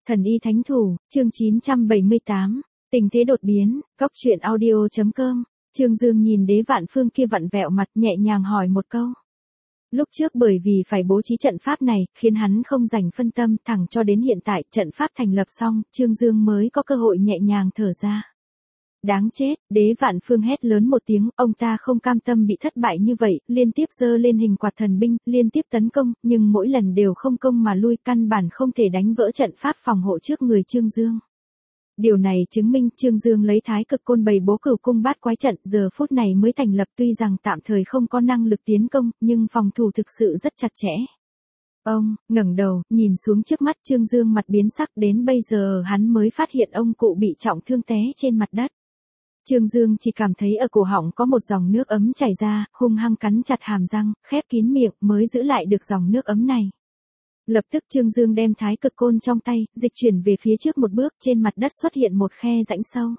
Thần y thánh thủ, chương 978, tình thế đột biến, góc truyện audio.com, Trương Dương nhìn Đế Vạn Phương kia vặn vẹo mặt nhẹ nhàng hỏi một câu. Lúc trước bởi vì phải bố trí trận pháp này, khiến hắn không dành phân tâm thẳng cho đến hiện tại trận pháp thành lập xong, Trương Dương mới có cơ hội nhẹ nhàng thở ra. Đáng chết, Đế Vạn Phương hét lớn một tiếng, ông ta không cam tâm bị thất bại như vậy, liên tiếp giơ lên hình quạt thần binh, liên tiếp tấn công, nhưng mỗi lần đều không công mà lui, căn bản không thể đánh vỡ trận pháp phòng hộ trước người Trương Dương. Điều này chứng minh Trương Dương lấy Thái Cực Côn bày bố Cửu Cung Bát Quái trận, giờ phút này mới thành lập, tuy rằng tạm thời không có năng lực tiến công, nhưng phòng thủ thực sự rất chặt chẽ. Ông ngẩng đầu, nhìn xuống trước mắt Trương Dương, mặt biến sắc, đến bây giờ hắn mới phát hiện ông cụ bị trọng thương té trên mặt đất. Trương Dương chỉ cảm thấy ở cổ họng có một dòng nước ấm chảy ra, hung hăng cắn chặt hàm răng, khép kín miệng mới giữ lại được dòng nước ấm này. Lập tức Trương Dương đem Thái Cực Côn trong tay, dịch chuyển về phía trước một bước, trên mặt đất xuất hiện một khe rãnh sâu.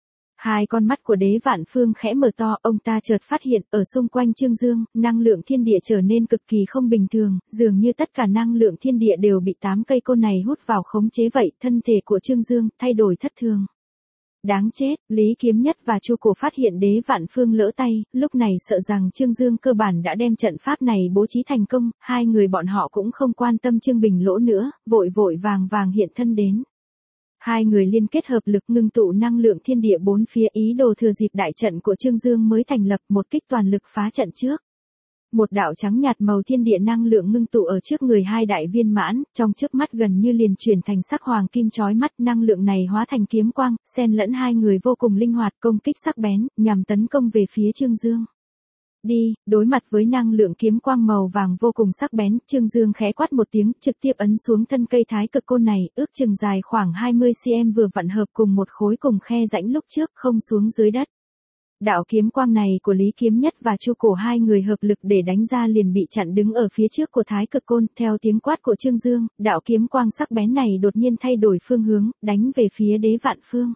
Hai con mắt của Đế Vạn Phương khẽ mở to, ông ta chợt phát hiện, ở xung quanh Trương Dương, năng lượng thiên địa trở nên cực kỳ không bình thường, dường như tất cả năng lượng thiên địa đều bị 8 cây côn này hút vào khống chế vậy, thân thể của Trương Dương thay đổi thất thường. Đáng chết, Lý Kiếm Nhất và Chu Cổ phát hiện Đế Vạn Phương lỡ tay, lúc này sợ rằng Trương Dương cơ bản đã đem trận pháp này bố trí thành công, hai người bọn họ cũng không quan tâm Trương Bình Lỗ nữa, vội vội vàng vàng hiện thân đến. Hai người liên kết hợp lực ngưng tụ năng lượng thiên địa bốn phía, ý đồ thừa dịp đại trận của Trương Dương mới thành lập, một kích toàn lực phá trận trước. Một đạo trắng nhạt màu thiên địa năng lượng ngưng tụ ở trước người hai đại viên mãn, trong chớp mắt gần như liền chuyển thành sắc hoàng kim chói mắt, năng lượng này hóa thành kiếm quang, xen lẫn hai người vô cùng linh hoạt, công kích sắc bén, nhằm tấn công về phía Trương Dương. Đi, đối mặt với năng lượng kiếm quang màu vàng vô cùng sắc bén, Trương Dương khẽ quát một tiếng, trực tiếp ấn xuống thân cây Thái Cực Côn này, ước chừng dài khoảng 20 cm vừa vặn hợp cùng một khối cùng khe rãnh lúc trước, không xuống dưới đất. Đạo kiếm quang này của Lý Kiếm Nhất và Chu Cổ hai người hợp lực để đánh ra liền bị chặn đứng ở phía trước của Thái Cực Côn, theo tiếng quát của Trương Dương, đạo kiếm quang sắc bén này đột nhiên thay đổi phương hướng, đánh về phía Đế Vạn Phương.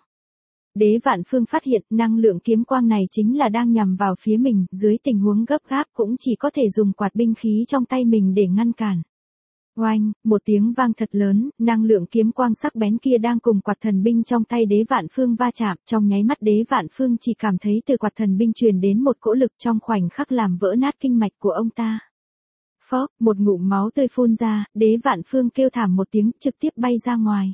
Đế Vạn Phương phát hiện năng lượng kiếm quang này chính là đang nhằm vào phía mình, dưới tình huống gấp gáp cũng chỉ có thể dùng quạt binh khí trong tay mình để ngăn cản. Oanh, một tiếng vang thật lớn, năng lượng kiếm quang sắc bén kia đang cùng quạt thần binh trong tay Đế Vạn Phương va chạm, trong nháy mắt Đế Vạn Phương chỉ cảm thấy từ quạt thần binh truyền đến một cỗ lực trong khoảnh khắc làm vỡ nát kinh mạch của ông ta. Phốc, một ngụm máu tươi phun ra, Đế Vạn Phương kêu thảm một tiếng, trực tiếp bay ra ngoài.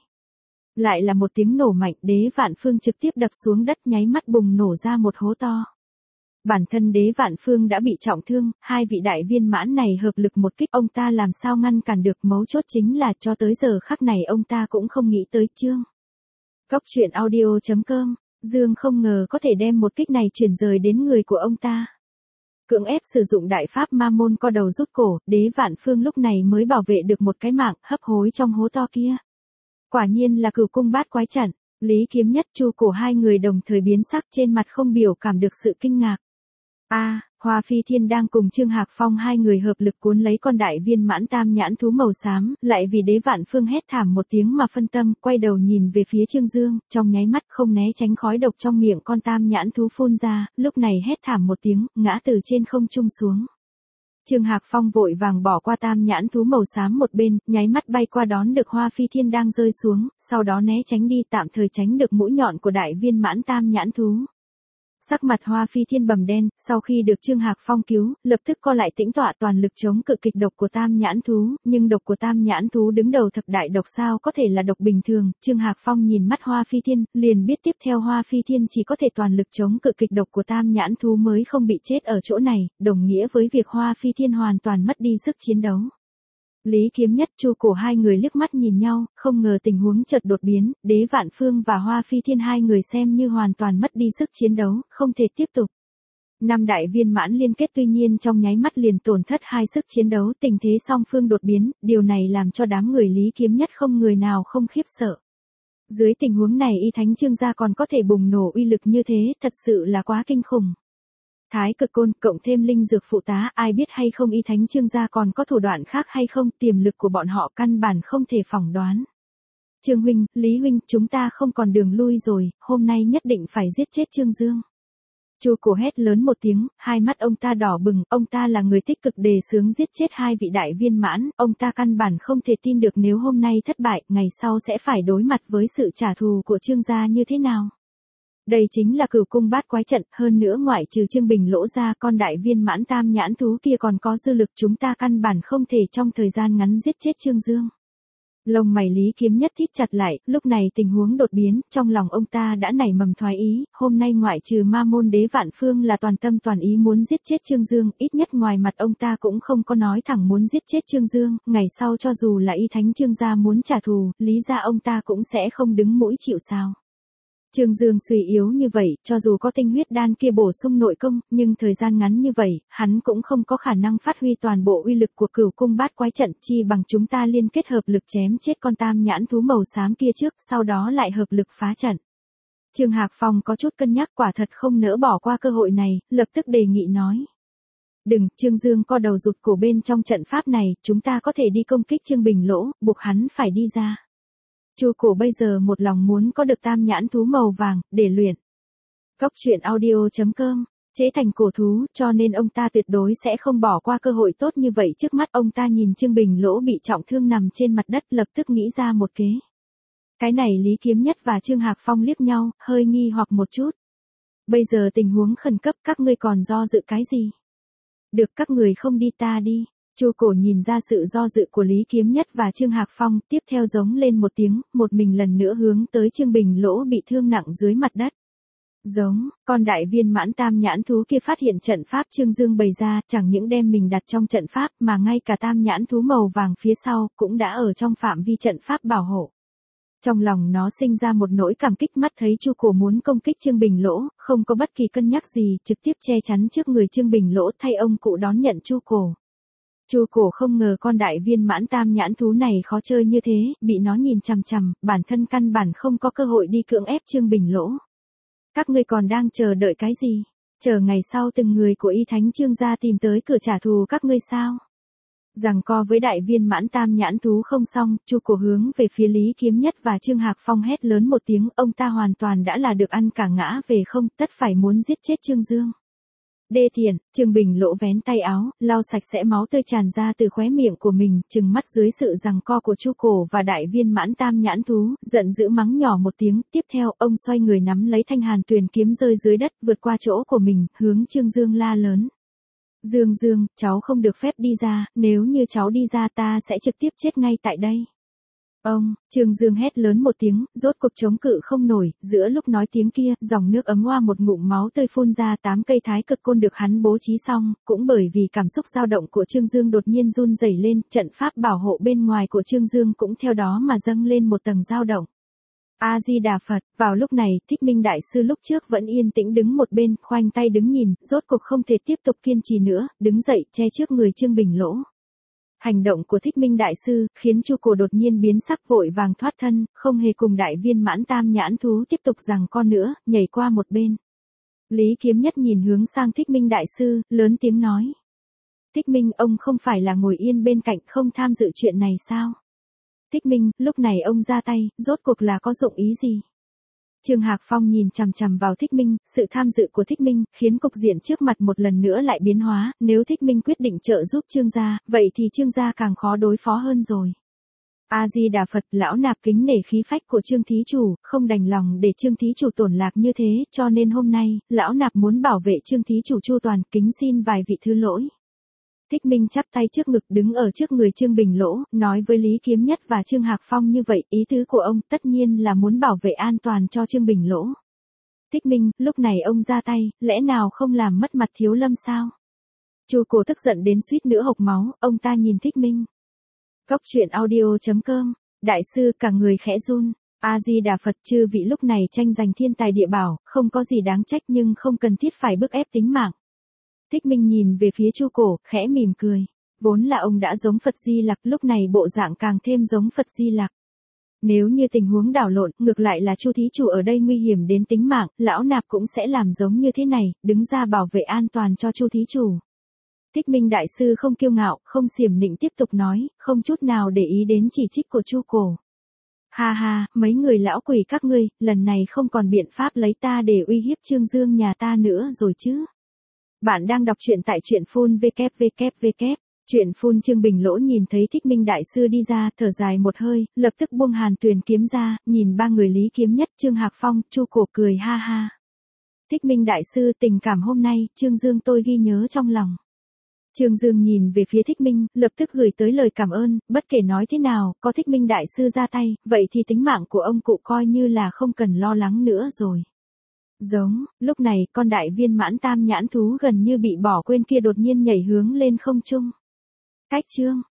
Lại là một tiếng nổ mạnh, Đế Vạn Phương trực tiếp đập xuống đất, nháy mắt bùng nổ ra một hố to. Bản thân Đế Vạn Phương đã bị trọng thương, hai vị đại viên mãn này hợp lực một kích, ông ta làm sao ngăn cản được, mấu chốt chính là cho tới giờ khắc này ông ta cũng không nghĩ tới chương. Góc truyện audio.com, Dương không ngờ có thể đem một kích này chuyển rời đến người của ông ta. Cưỡng ép sử dụng đại pháp ma môn co đầu rút cổ, Đế Vạn Phương lúc này mới bảo vệ được một cái mạng, hấp hối trong hố to kia. Quả nhiên là Cửu Cung Bát Quái trận. Lý Kiếm Nhất, Chu Cổ hai người đồng thời biến sắc, trên mặt không biểu cảm được sự kinh ngạc. Hoa Phi Thiên đang cùng Trương Hạc Phong hai người hợp lực cuốn lấy con đại viên mãn tam nhãn thú màu xám, lại vì Đế Vạn Phương hét thảm một tiếng mà phân tâm, quay đầu nhìn về phía Trương Dương, trong nháy mắt không né tránh khói độc trong miệng con tam nhãn thú phun ra, lúc này hét thảm một tiếng, ngã từ trên không trung xuống. Trương Hạc Phong vội vàng bỏ qua tam nhãn thú màu xám một bên, nháy mắt bay qua đón được Hoa Phi Thiên đang rơi xuống, sau đó né tránh đi, tạm thời tránh được mũi nhọn của đại viên mãn tam nhãn thú. Sắc mặt Hoa Phi Thiên bầm đen, sau khi được Trương Hạc Phong cứu, lập tức co lại tĩnh tọa toàn lực chống cự kịch độc của tam nhãn thú, nhưng độc của tam nhãn thú đứng đầu thập đại độc sao có thể là độc bình thường, Trương Hạc Phong nhìn mắt Hoa Phi Thiên, liền biết tiếp theo Hoa Phi Thiên chỉ có thể toàn lực chống cự kịch độc của tam nhãn thú mới không bị chết ở chỗ này, đồng nghĩa với việc Hoa Phi Thiên hoàn toàn mất đi sức chiến đấu. Lý Kiếm Nhất, Chu Cổ hai người liếc mắt nhìn nhau, không ngờ tình huống chợt đột biến, Đế Vạn Phương và Hoa Phi Thiên hai người xem như hoàn toàn mất đi sức chiến đấu, không thể tiếp tục. Năm đại viên mãn liên kết tuy nhiên trong nháy mắt liền tổn thất hai sức chiến đấu, tình thế song phương đột biến, điều này làm cho đám người Lý Kiếm Nhất không người nào không khiếp sợ. Dưới tình huống này Y Thánh Trương gia còn có thể bùng nổ uy lực như thế, thật sự là quá kinh khủng. Thái Cực Côn cộng thêm linh dược phụ tá, ai biết hay không Y Thánh Trương gia còn có thủ đoạn khác hay không, tiềm lực của bọn họ căn bản không thể phỏng đoán. Trương huynh, Lý huynh, chúng ta không còn đường lui rồi, hôm nay nhất định phải giết chết Trương Dương. Chu Cổ hét lớn một tiếng, hai mắt ông ta đỏ bừng, ông ta là người tích cực đề xướng giết chết hai vị đại viên mãn, ông ta căn bản không thể tin được nếu hôm nay thất bại, ngày sau sẽ phải đối mặt với sự trả thù của Trương gia như thế nào. Đây chính là Cửu Cung Bát Quái trận, hơn nữa ngoại trừ Trương Bình Lỗ ra, con đại viên mãn tam nhãn thú kia còn có dư lực, chúng ta căn bản không thể trong thời gian ngắn giết chết Trương Dương. Lông mày Lý Kiếm Nhất thít chặt lại, lúc này tình huống đột biến, trong lòng ông ta đã nảy mầm thoái ý, hôm nay ngoại trừ Ma Môn Đế Vạn Phương là toàn tâm toàn ý muốn giết chết Trương Dương, ít nhất ngoài mặt ông ta cũng không có nói thẳng muốn giết chết Trương Dương, ngày sau cho dù là Y Thánh Trương gia muốn trả thù, lý ra ông ta cũng sẽ không đứng mũi chịu sào. Trương Dương suy yếu như vậy, cho dù có tinh huyết đan kia bổ sung nội công, nhưng thời gian ngắn như vậy, hắn cũng không có khả năng phát huy toàn bộ uy lực của Cửu Cung Bát Quái trận, chi bằng chúng ta liên kết hợp lực chém chết con tam nhãn thú màu xám kia trước, sau đó lại hợp lực phá trận. Trương Hạc Phong có chút cân nhắc, quả thật không nỡ bỏ qua cơ hội này, lập tức đề nghị nói. Đừng, Trương Dương co đầu rụt cổ bên trong trận pháp này, chúng ta có thể đi công kích Trương Bình Lỗ, buộc hắn phải đi ra. Chu Cổ bây giờ một lòng muốn có được tam nhãn thú màu vàng, để luyện. Cốc truyện audio.com, chế thành cổ thú, cho nên ông ta tuyệt đối sẽ không bỏ qua cơ hội tốt như vậy trước mắt. Ông ta nhìn Trương Bình Lỗ bị trọng thương nằm trên mặt đất, lập tức nghĩ ra một kế. Cái này Lý Kiếm Nhất và Trương Hạc Phong liếc nhau, hơi nghi hoặc một chút. Bây giờ tình huống khẩn cấp, các ngươi còn do dự cái gì? Được, các người không đi ta đi. Chu Cổ nhìn ra sự do dự của Lý Kiếm Nhất và Trương Hạc Phong, tiếp theo giống lên một tiếng, một mình lần nữa hướng tới Trương Bình Lỗ bị thương nặng dưới mặt đất. Giống, con đại viên mãn tam nhãn thú kia phát hiện trận pháp Trương Dương bày ra, chẳng những đem mình đặt trong trận pháp mà ngay cả tam nhãn thú màu vàng phía sau cũng đã ở trong phạm vi trận pháp bảo hộ. Trong lòng nó sinh ra một nỗi cảm kích, mắt thấy Chu Cổ muốn công kích Trương Bình Lỗ, không có bất kỳ cân nhắc gì, trực tiếp che chắn trước người Trương Bình Lỗ thay ông cụ đón nhận Chu Cổ. Chu Cổ không ngờ con đại viên mãn tam nhãn thú này khó chơi như thế, bị nó nhìn chằm chằm, bản thân căn bản không có cơ hội đi cưỡng ép Trương Bình Lỗ. Các ngươi còn đang chờ đợi cái gì? Chờ ngày sau từng người của Y Thánh Trương gia tìm tới cửa trả thù các ngươi sao? Giằng co với đại viên mãn tam nhãn thú không xong, Chu Cổ hướng về phía Lý Kiếm Nhất và Trương Hạc Phong hét lớn một tiếng, ông ta hoàn toàn đã là được ăn cả ngã về không, tất phải muốn giết chết Trương Dương. Đê tiện, Trương Bình Lỗ vén tay áo, lau sạch sẽ máu tươi tràn ra từ khóe miệng của mình, trừng mắt dưới sự giằng co của Chu Cổ và đại viên mãn tam nhãn thú, giận dữ mắng nhỏ một tiếng, tiếp theo ông xoay người nắm lấy thanh hàn tuyền kiếm rơi dưới đất, vượt qua chỗ của mình, hướng Trương Dương la lớn. Dương Dương, cháu không được phép đi ra, nếu như cháu đi ra ta sẽ trực tiếp chết ngay tại đây. Ông, Trương Dương hét lớn một tiếng, rốt cuộc chống cự không nổi, giữa lúc nói tiếng kia, dòng nước ấm oa một ngụm máu tươi phun ra, 8 cây thái cực côn được hắn bố trí xong, cũng bởi vì cảm xúc dao động của Trương Dương đột nhiên run rẩy lên, trận pháp bảo hộ bên ngoài của Trương Dương cũng theo đó mà dâng lên một tầng dao động. A Di Đà Phật, vào lúc này, Thích Minh đại sư lúc trước vẫn yên tĩnh đứng một bên, khoanh tay đứng nhìn, rốt cuộc không thể tiếp tục kiên trì nữa, đứng dậy, che trước người Trương Bình Lỗ. Hành động của Thích Minh đại sư khiến Chu Cổ đột nhiên biến sắc, vội vàng thoát thân, không hề cùng đại viên mãn tam nhãn thú tiếp tục giằng co nữa, nhảy qua một bên. Lý Kiếm Nhất nhìn hướng sang Thích Minh đại sư, lớn tiếng nói: Thích Minh, ông không phải là ngồi yên bên cạnh không tham dự chuyện này sao? Thích Minh, lúc này ông ra tay, rốt cuộc là có dụng ý gì? Trương Hạc Phong nhìn chằm chằm vào Thích Minh, sự tham dự của Thích Minh khiến cục diện trước mặt một lần nữa lại biến hóa, nếu Thích Minh quyết định trợ giúp Trương gia, vậy thì Trương gia càng khó đối phó hơn rồi. A Di Đà Phật, lão nạp kính nể khí phách của Trương thí chủ, không đành lòng để Trương thí chủ tổn lạc như thế, cho nên hôm nay, lão nạp muốn bảo vệ Trương thí chủ chu toàn, kính xin vài vị thứ lỗi. Thích Minh chắp tay trước ngực đứng ở trước người Trương Bình Lỗ, nói với Lý Kiếm Nhất và Trương Hạc Phong như vậy, ý tứ của ông tất nhiên là muốn bảo vệ an toàn cho Trương Bình Lỗ. Thích Minh, lúc này ông ra tay, lẽ nào không làm mất mặt Thiếu Lâm sao? Chu Cổ tức giận đến suýt nữa hộc máu, ông ta nhìn Thích Minh. Cốc truyện audio.com, đại sư cả người khẽ run. A Di Đà Phật, chư vị lúc này tranh giành thiên tài địa bảo, không có gì đáng trách nhưng không cần thiết phải bức ép tính mạng. Thích Minh nhìn về phía Chu Cổ, khẽ mỉm cười. Vốn là ông đã giống Phật Di Lặc, lúc này bộ dạng càng thêm giống Phật Di Lặc. Nếu như tình huống đảo lộn, ngược lại là Chu thí chủ ở đây nguy hiểm đến tính mạng, lão nạp cũng sẽ làm giống như thế này, đứng ra bảo vệ an toàn cho Chu thí chủ. Thích Minh đại sư không kiêu ngạo, không xiểm nịnh tiếp tục nói, không chút nào để ý đến chỉ trích của Chu Cổ. Ha ha, mấy người lão quỷ các ngươi, lần này không còn biện pháp lấy ta để uy hiếp Trương Dương nhà ta nữa rồi chứ. Bạn đang đọc truyện tại truyện phun www. Truyện phun Trương Bình Lỗ nhìn thấy Thích Minh Đại Sư đi ra, thở dài một hơi, lập tức buông Hàn Tuyền kiếm ra, nhìn ba người Lý Kiếm Nhất, Trương Hạc Phong, Chu Cổ cười ha ha. Thích Minh Đại Sư, tình cảm hôm nay, Trương Dương tôi ghi nhớ trong lòng. Trương Dương nhìn về phía Thích Minh, lập tức gửi tới lời cảm ơn, bất kể nói thế nào, có Thích Minh Đại Sư ra tay, vậy thì tính mạng của ông cụ coi như là không cần lo lắng nữa rồi. Giống, lúc này, con đại viên mãn tam nhãn thú gần như bị bỏ quên kia đột nhiên nhảy hướng lên không trung. Cách chương.